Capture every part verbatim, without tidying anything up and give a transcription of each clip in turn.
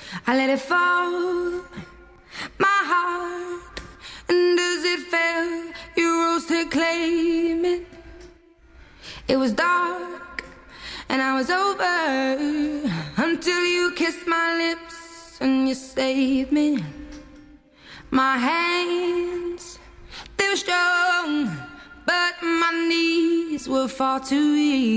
I let it fall, my heart, and as it fell, you rose to claim it. It was dark, and I was over, until you kissed my lips and you saved me. My hands, they were strong, but my knees were far too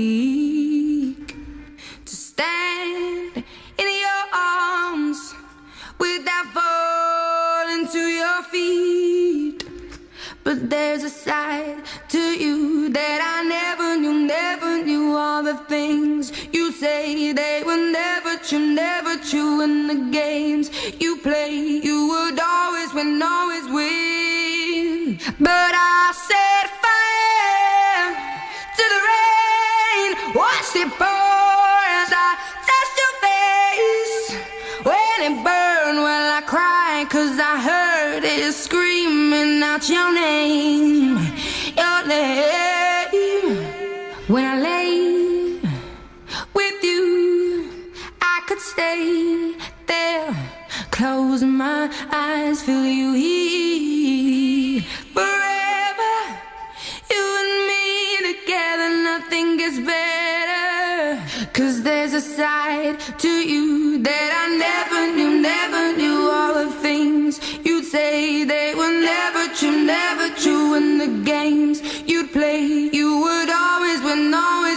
weak to stand in your arms without falling to your feet. But there's a side to you that I never knew, never knew. All the things you say, they were never true, never true. In the games you play, you would always win, always win. But I set fire to the rain, watched it pour as I touched your face. When it burned, well I cried, cause I heard it screaming out your name, your name. When I lay with you, I could stay there, close my eyes, feel you here. Forever, you and me together, nothing gets better. Cause there's a side to you that I never knew, never knew. All the things you'd say, they were never true, never true. In the games you'd play, you would always win, always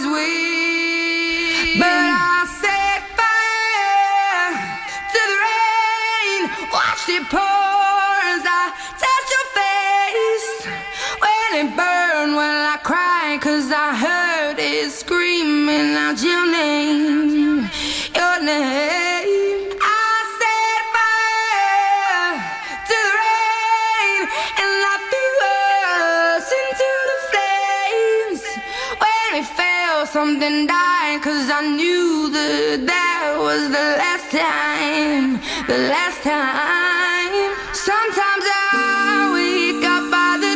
win. But I set fire to the rain, watched it pour as I touched your face. When it burned, well I cried, cause I heard it screaming out your name, your name. I set fire to the rain, and I threw us into the flames. When it fell, something died, cause I knew that that was the last time, the last time. Sometimes I wake up by the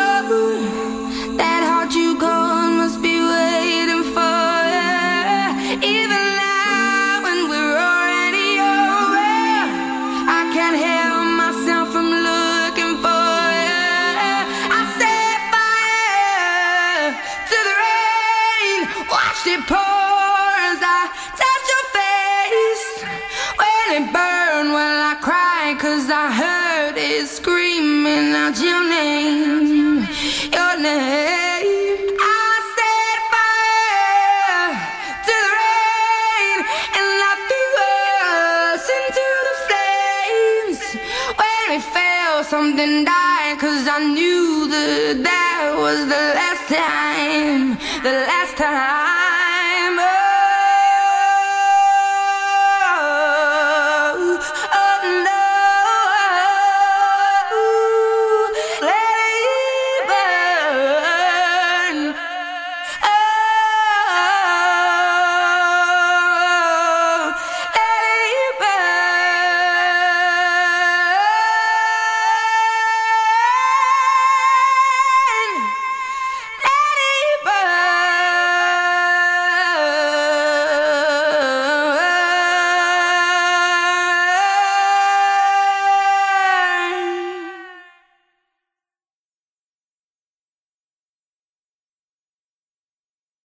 door, that heart you called must be waiting for you. Even now when we're already over, I can't help myself from looking for you. I set fire to the rain, watched it pour as I touched your face. When it burned, well I cried, cause I heard it screaming out your name, your name. I set fire to the rain, and I threw us into the flames. When it fell, something died, cause I knew that that was the last time, the last time.